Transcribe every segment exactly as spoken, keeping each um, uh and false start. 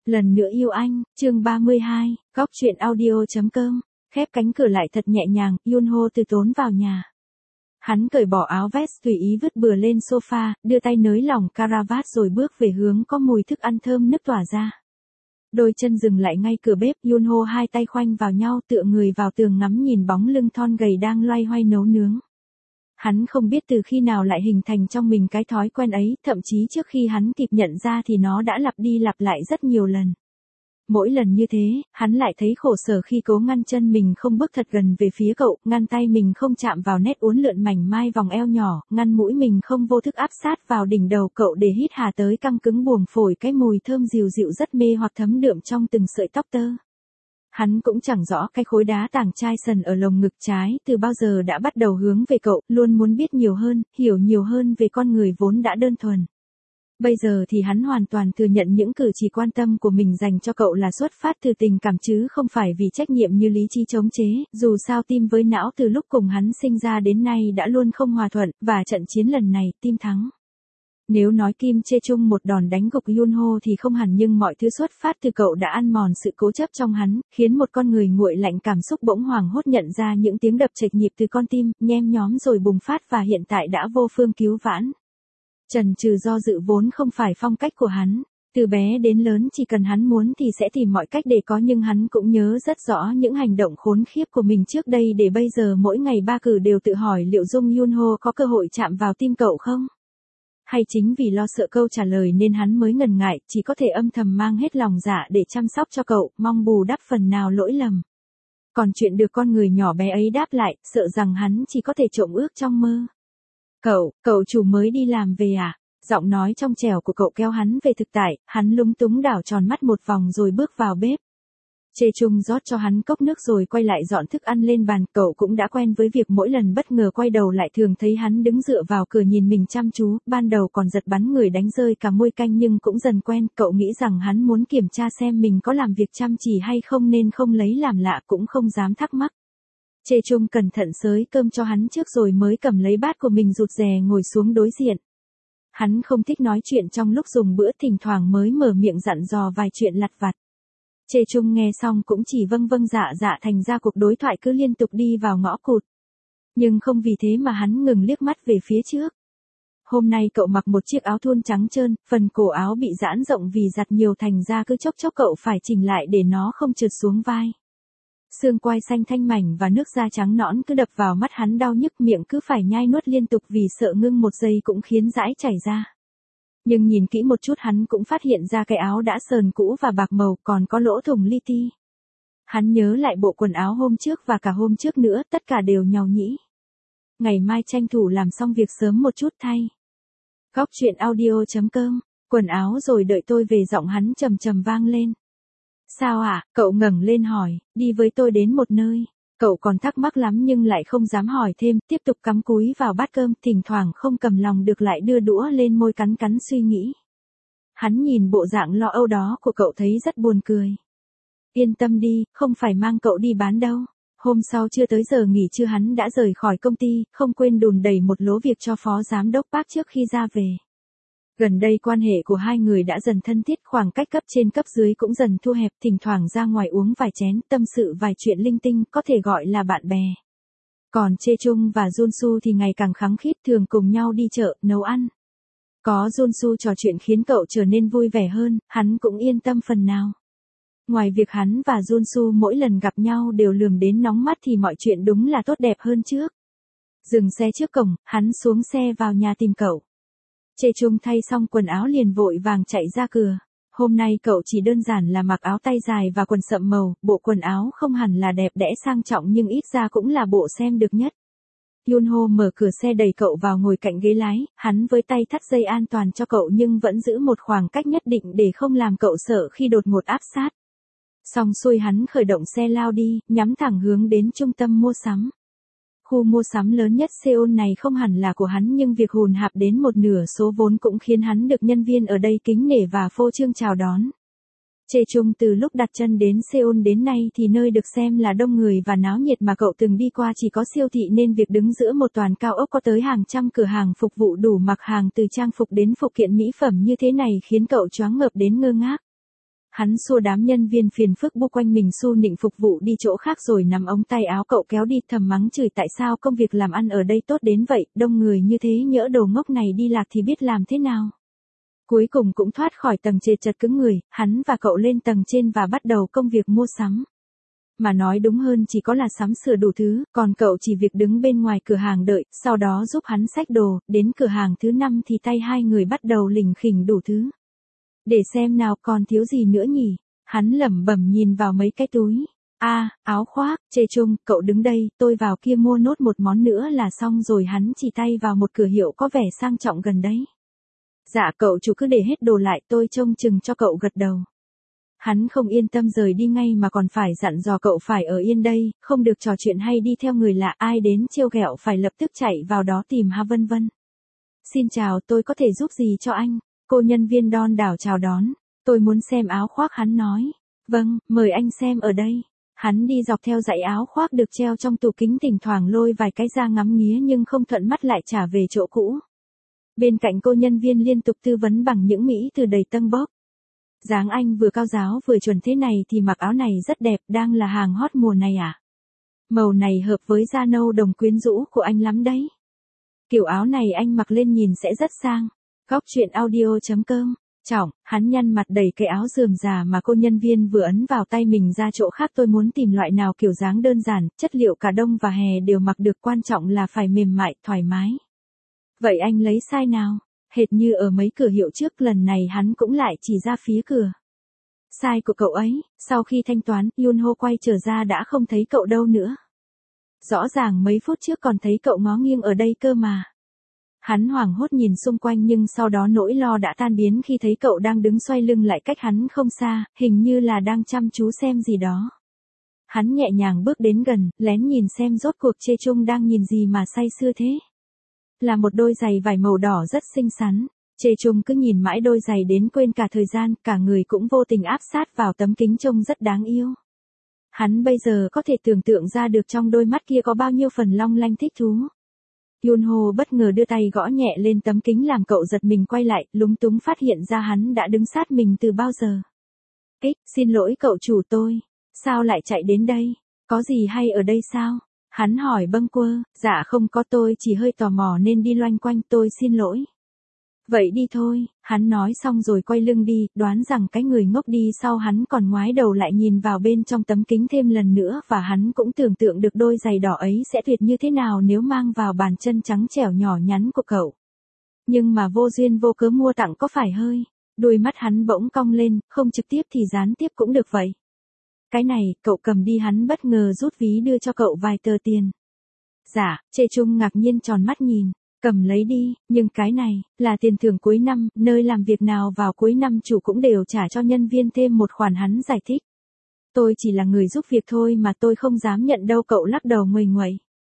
Lần nữa yêu anh, chương ba mươi hai, góc truyện audio.com, khép cánh cửa lại thật nhẹ nhàng, Yunho từ tốn vào nhà. Hắn cởi bỏ áo vest tùy ý vứt bừa lên sofa, đưa tay nới lỏng caravat rồi bước về hướng có mùi thức ăn thơm nức tỏa ra. Đôi chân dừng lại ngay cửa bếp, Yunho hai tay khoanh vào nhau tựa người vào tường ngắm nhìn bóng lưng thon gầy đang loay hoay nấu nướng. Hắn không biết từ khi nào lại hình thành trong mình cái thói quen ấy, thậm chí trước khi hắn kịp nhận ra thì nó đã lặp đi lặp lại rất nhiều lần. Mỗi lần như thế, hắn lại thấy khổ sở khi cố ngăn chân mình không bước thật gần về phía cậu, ngăn tay mình không chạm vào nét uốn lượn mảnh mai vòng eo nhỏ, ngăn mũi mình không vô thức áp sát vào đỉnh đầu cậu để hít hà tới căng cứng buồng phổi cái mùi thơm dịu dịu rất mê hoặc thấm đượm trong từng sợi tóc tơ. Hắn cũng chẳng rõ cái khối đá tảng chai sần ở lồng ngực trái từ bao giờ đã bắt đầu hướng về cậu, luôn muốn biết nhiều hơn, hiểu nhiều hơn về con người vốn đã đơn thuần. Bây giờ thì hắn hoàn toàn thừa nhận những cử chỉ quan tâm của mình dành cho cậu là xuất phát từ tình cảm chứ không phải vì trách nhiệm như lý trí chống chế, dù sao tim với não từ lúc cùng hắn sinh ra đến nay đã luôn không hòa thuận, và trận chiến lần này, tim thắng. Nếu nói Kim Chê Chung một đòn đánh gục Yunho thì không hẳn, nhưng mọi thứ xuất phát từ cậu đã ăn mòn sự cố chấp trong hắn, khiến một con người nguội lạnh cảm xúc bỗng hoảng hốt nhận ra những tiếng đập chệch nhịp từ con tim, nhem nhóm rồi bùng phát và hiện tại đã vô phương cứu vãn. Chần chừ do dự vốn không phải phong cách của hắn, từ bé đến lớn chỉ cần hắn muốn thì sẽ tìm mọi cách để có, nhưng hắn cũng nhớ rất rõ những hành động khốn khiếp của mình trước đây để bây giờ mỗi ngày ba cử đều tự hỏi liệu Dung Yunho có cơ hội chạm vào tim cậu không? Hay chính vì lo sợ câu trả lời nên hắn mới ngần ngại, chỉ có thể âm thầm mang hết lòng dạ để chăm sóc cho cậu, mong bù đắp phần nào lỗi lầm. Còn chuyện được con người nhỏ bé ấy đáp lại, sợ rằng hắn chỉ có thể trộm ước trong mơ. Cậu, cậu chủ mới đi làm về à? Giọng nói trong trẻo của cậu kéo hắn về thực tại, hắn lúng túng đảo tròn mắt một vòng rồi bước vào bếp. Chê Chung rót cho hắn cốc nước rồi quay lại dọn thức ăn lên bàn, cậu cũng đã quen với việc mỗi lần bất ngờ quay đầu lại thường thấy hắn đứng dựa vào cửa nhìn mình chăm chú, ban đầu còn giật bắn người đánh rơi cả muôi canh nhưng cũng dần quen, cậu nghĩ rằng hắn muốn kiểm tra xem mình có làm việc chăm chỉ hay không nên không lấy làm lạ cũng không dám thắc mắc. Chê Chung cẩn thận xới cơm cho hắn trước rồi mới cầm lấy bát của mình rụt rè ngồi xuống đối diện. Hắn không thích nói chuyện trong lúc dùng bữa, thỉnh thoảng mới mở miệng dặn dò vài chuyện lặt vặt. Chê Chung nghe xong cũng chỉ vâng vâng dạ dạ, thành ra cuộc đối thoại cứ liên tục đi vào ngõ cụt. Nhưng không vì thế mà hắn ngừng liếc mắt về phía trước. Hôm nay cậu mặc một chiếc áo thun trắng trơn, phần cổ áo bị giãn rộng vì giặt nhiều thành ra cứ chốc chốc cậu phải chỉnh lại để nó không trượt xuống vai. Xương quai xanh thanh mảnh và nước da trắng nõn cứ đập vào mắt hắn đau nhức, miệng cứ phải nhai nuốt liên tục vì sợ ngưng một giây cũng khiến dãi chảy ra. Nhưng nhìn kỹ một chút hắn cũng phát hiện ra cái áo đã sờn cũ và bạc màu còn có lỗ thủng li ti. Hắn nhớ lại bộ quần áo hôm trước và cả hôm trước nữa, tất cả đều nhàu nhĩ. Ngày mai tranh thủ làm xong việc sớm một chút thay. Góc truyện audio.com, quần áo rồi đợi tôi về, giọng hắn trầm trầm vang lên. Sao ạ? À? Cậu ngẩng lên hỏi, đi với tôi đến một nơi. Cậu còn thắc mắc lắm nhưng lại không dám hỏi thêm, tiếp tục cắm cúi vào bát cơm, thỉnh thoảng không cầm lòng được lại đưa đũa lên môi cắn cắn suy nghĩ. Hắn nhìn bộ dạng lo âu đó của cậu thấy rất buồn cười. Yên tâm đi, không phải mang cậu đi bán đâu. Hôm sau chưa tới giờ nghỉ trưa hắn đã rời khỏi công ty, không quên đùn đẩy một lố việc cho phó giám đốc Park trước khi ra về. Gần đây quan hệ của hai người đã dần thân thiết, khoảng cách cấp trên cấp dưới cũng dần thu hẹp, thỉnh thoảng ra ngoài uống vài chén, tâm sự vài chuyện linh tinh, có thể gọi là bạn bè. Còn Chê Chung và Junsu thì ngày càng khăng khít, thường cùng nhau đi chợ, nấu ăn. Có Junsu trò chuyện khiến cậu trở nên vui vẻ hơn, hắn cũng yên tâm phần nào. Ngoài việc hắn và Junsu mỗi lần gặp nhau đều lườm đến nóng mắt thì mọi chuyện đúng là tốt đẹp hơn trước. Dừng xe trước cổng, hắn xuống xe vào nhà tìm cậu. Chê Chung thay xong quần áo liền vội vàng chạy ra cửa. Hôm nay cậu chỉ đơn giản là mặc áo tay dài và quần sậm màu, bộ quần áo không hẳn là đẹp đẽ sang trọng nhưng ít ra cũng là bộ xem được nhất. Yunho mở cửa xe đẩy cậu vào ngồi cạnh ghế lái, hắn với tay thắt dây an toàn cho cậu nhưng vẫn giữ một khoảng cách nhất định để không làm cậu sợ khi đột ngột áp sát. Xong xuôi hắn khởi động xe lao đi, nhắm thẳng hướng đến trung tâm mua sắm. Khu mua sắm lớn nhất Seoul này không hẳn là của hắn nhưng việc hùn hạp đến một nửa số vốn cũng khiến hắn được nhân viên ở đây kính nể và phô trương chào đón. Chê Chung từ lúc đặt chân đến Seoul đến nay thì nơi được xem là đông người và náo nhiệt mà cậu từng đi qua chỉ có siêu thị, nên việc đứng giữa một toàn cao ốc có tới hàng trăm cửa hàng phục vụ đủ mặc hàng từ trang phục đến phụ kiện mỹ phẩm như thế này khiến cậu choáng ngợp đến ngơ ngác. Hắn xua đám nhân viên phiền phức bu quanh mình su nịnh phục vụ đi chỗ khác rồi nắm ống tay áo cậu kéo đi thầm mắng chửi tại sao công việc làm ăn ở đây tốt đến vậy, đông người như thế nhỡ đồ ngốc này đi lạc thì biết làm thế nào. Cuối cùng cũng thoát khỏi tầng trệt chật cứng người, hắn và cậu lên tầng trên và bắt đầu công việc mua sắm. Mà nói đúng hơn chỉ có là sắm sửa đủ thứ, còn cậu chỉ việc đứng bên ngoài cửa hàng đợi, sau đó giúp hắn xách đồ, đến cửa hàng thứ năm thì tay hai người bắt đầu lỉnh khỉnh đủ thứ. Để xem nào còn thiếu gì nữa nhỉ, hắn lẩm bẩm nhìn vào mấy cái túi. A, à, áo khoác, Chê Chung, cậu đứng đây, tôi vào kia mua nốt một món nữa là xong rồi. Hắn chỉ tay vào một cửa hiệu có vẻ sang trọng gần đấy. Dạ cậu chủ cứ để hết đồ lại, tôi trông chừng cho cậu gật đầu. Hắn không yên tâm rời đi ngay mà còn phải dặn dò cậu phải ở yên đây, không được trò chuyện hay đi theo người lạ, ai đến trêu ghẹo phải lập tức chạy vào đó tìm ha vân vân. Xin chào, tôi có thể giúp gì cho anh? Cô nhân viên đon đảo chào đón. Tôi muốn xem áo khoác, hắn nói. Vâng, mời anh xem ở đây. Hắn đi dọc theo dãy áo khoác được treo trong tủ kính, thỉnh thoảng lôi vài cái ra ngắm nghía nhưng không thuận mắt lại trả về chỗ cũ. Bên cạnh cô nhân viên liên tục tư vấn bằng những mỹ từ đầy tâng bốc. Dáng anh vừa cao ráo vừa chuẩn thế này thì mặc áo này rất đẹp, đang là hàng hot mùa này à? Màu này hợp với da nâu đồng quyến rũ của anh lắm đấy. Kiểu áo này anh mặc lên nhìn sẽ rất sang. Góc chuyện audio chấm com. Trọng, hắn nhăn mặt đẩy cái áo rườm rà mà cô nhân viên vừa ấn vào tay mình ra chỗ khác. Tôi muốn tìm loại nào kiểu dáng đơn giản, chất liệu cả đông và hè đều mặc được, quan trọng là phải mềm mại, thoải mái. Vậy anh lấy size nào? Hệt như ở mấy cửa hiệu trước, lần này hắn cũng lại chỉ ra phía cửa. Size của cậu ấy, sau khi thanh toán, Yunho quay trở ra đã không thấy cậu đâu nữa. Rõ ràng mấy phút trước còn thấy cậu ngó nghiêng ở đây cơ mà. Hắn hoảng hốt nhìn xung quanh nhưng sau đó nỗi lo đã tan biến khi thấy cậu đang đứng xoay lưng lại cách hắn không xa, hình như là đang chăm chú xem gì đó. Hắn nhẹ nhàng bước đến gần, lén nhìn xem rốt cuộc Chê Chung đang nhìn gì mà say sưa thế. Là một đôi giày vải màu đỏ rất xinh xắn. Chê Chung cứ nhìn mãi đôi giày đến quên cả thời gian, cả người cũng vô tình áp sát vào tấm kính trông rất đáng yêu. Hắn bây giờ có thể tưởng tượng ra được trong đôi mắt kia có bao nhiêu phần long lanh thích thú. Yunho bất ngờ đưa tay gõ nhẹ lên tấm kính làm cậu giật mình quay lại, lúng túng phát hiện ra hắn đã đứng sát mình từ bao giờ. Ích, xin lỗi cậu chủ, tôi. Sao lại chạy đến đây? Có gì hay ở đây sao? Hắn hỏi bâng quơ. Dạ không có, tôi chỉ hơi tò mò nên đi loanh quanh, tôi xin lỗi. Vậy đi thôi, hắn nói xong rồi quay lưng đi, đoán rằng cái người ngốc đi sau hắn còn ngoái đầu lại nhìn vào bên trong tấm kính thêm lần nữa, và hắn cũng tưởng tượng được đôi giày đỏ ấy sẽ tuyệt như thế nào nếu mang vào bàn chân trắng trẻo nhỏ nhắn của cậu. Nhưng mà vô duyên vô cớ mua tặng có phải hơi. Đôi mắt hắn bỗng cong lên, không trực tiếp thì gián tiếp cũng được vậy. Cái này, cậu cầm đi, hắn bất ngờ rút ví đưa cho cậu vài tờ tiền. Dạ, Chê Chung ngạc nhiên tròn mắt nhìn. Cầm lấy đi, nhưng cái này, là tiền thưởng cuối năm, nơi làm việc nào vào cuối năm chủ cũng đều trả cho nhân viên thêm một khoản, hắn giải thích. Tôi chỉ là người giúp việc thôi mà, tôi không dám nhận đâu, cậu lắc đầu nguầy nguậy.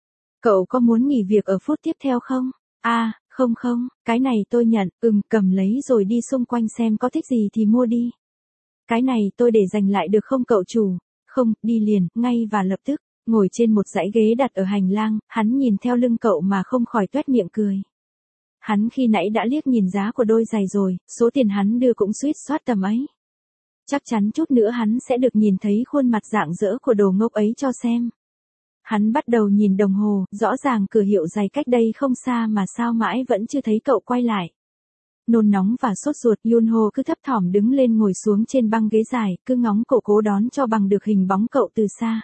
Cậu có muốn nghỉ việc ở phút tiếp theo không? À, không không, cái này tôi nhận, ừm, cầm lấy rồi đi xung quanh xem có thích gì thì mua đi. Cái này tôi để dành lại được không cậu chủ? Không, đi liền, ngay và lập tức. Ngồi trên một dãy ghế đặt ở hành lang, hắn nhìn theo lưng cậu mà không khỏi toét miệng cười. Hắn khi nãy đã liếc nhìn giá của đôi giày rồi, số tiền hắn đưa cũng suýt soát tầm ấy. Chắc chắn chút nữa hắn sẽ được nhìn thấy khuôn mặt rạng rỡ của đồ ngốc ấy cho xem. Hắn bắt đầu nhìn đồng hồ, rõ ràng cửa hiệu giày cách đây không xa mà sao mãi vẫn chưa thấy cậu quay lại. Nôn nóng và sốt ruột, Yunho cứ thấp thỏm đứng lên ngồi xuống trên băng ghế dài, cứ ngóng cổ cố đón cho bằng được hình bóng cậu từ xa.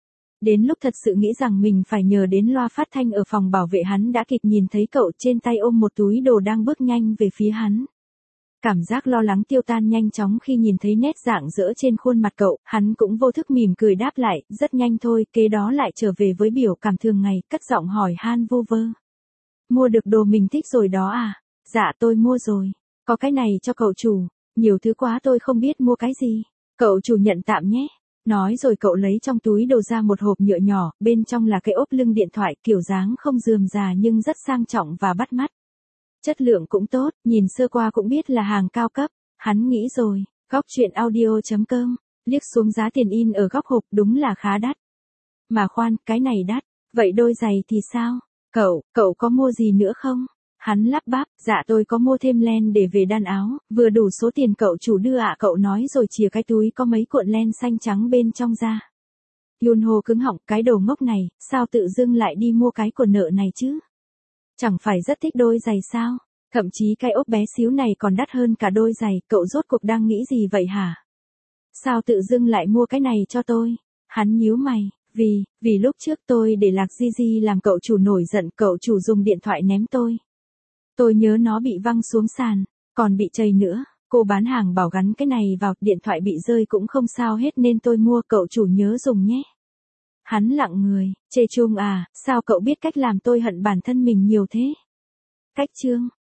Đến lúc thật sự nghĩ rằng mình phải nhờ đến loa phát thanh ở phòng bảo vệ, hắn đã kịp nhìn thấy cậu trên tay ôm một túi đồ đang bước nhanh về phía hắn. Cảm giác lo lắng tiêu tan nhanh chóng khi nhìn thấy nét rạng rỡ trên khuôn mặt cậu, hắn cũng vô thức mỉm cười đáp lại, rất nhanh thôi, kế đó lại trở về với biểu cảm thường ngày, cất giọng hỏi han vu vơ. Mua được đồ mình thích rồi đó à? Dạ tôi mua rồi. Có cái này cho cậu chủ, nhiều thứ quá tôi không biết mua cái gì. Cậu chủ nhận tạm nhé. Nói rồi cậu lấy trong túi đồ ra một hộp nhựa nhỏ, bên trong là cái ốp lưng điện thoại, kiểu dáng không rườm rà nhưng rất sang trọng và bắt mắt. Chất lượng cũng tốt, nhìn sơ qua cũng biết là hàng cao cấp. Hắn nghĩ rồi, góc chuyện audio chấm com, liếc xuống giá tiền in ở góc hộp, đúng là khá đắt. Mà khoan, cái này đắt, vậy đôi giày thì sao? Cậu, cậu có mua gì nữa không? Hắn lắp bắp, dạ tôi có mua thêm len để về đan áo, vừa đủ số tiền cậu chủ đưa ạ, cậu nói rồi chìa cái túi có mấy cuộn len xanh trắng bên trong ra. Yunho cứng họng, cái đồ ngốc này, sao tự dưng lại đi mua cái của nợ này chứ? Chẳng phải rất thích đôi giày sao? Thậm chí cái ốp bé xíu này còn đắt hơn cả đôi giày, cậu rốt cuộc đang nghĩ gì vậy hả? Sao tự dưng lại mua cái này cho tôi? Hắn nhíu mày, vì, vì lúc trước tôi để lạc Gigi làm cậu chủ nổi giận, cậu chủ dùng điện thoại ném tôi. Tôi nhớ nó bị văng xuống sàn, còn bị chảy nữa, cô bán hàng bảo gắn cái này vào, điện thoại bị rơi cũng không sao hết nên tôi mua, cậu chủ nhớ dùng nhé. Hắn lặng người, chê Chung à, sao cậu biết cách làm tôi hận bản thân mình nhiều thế? Cách chương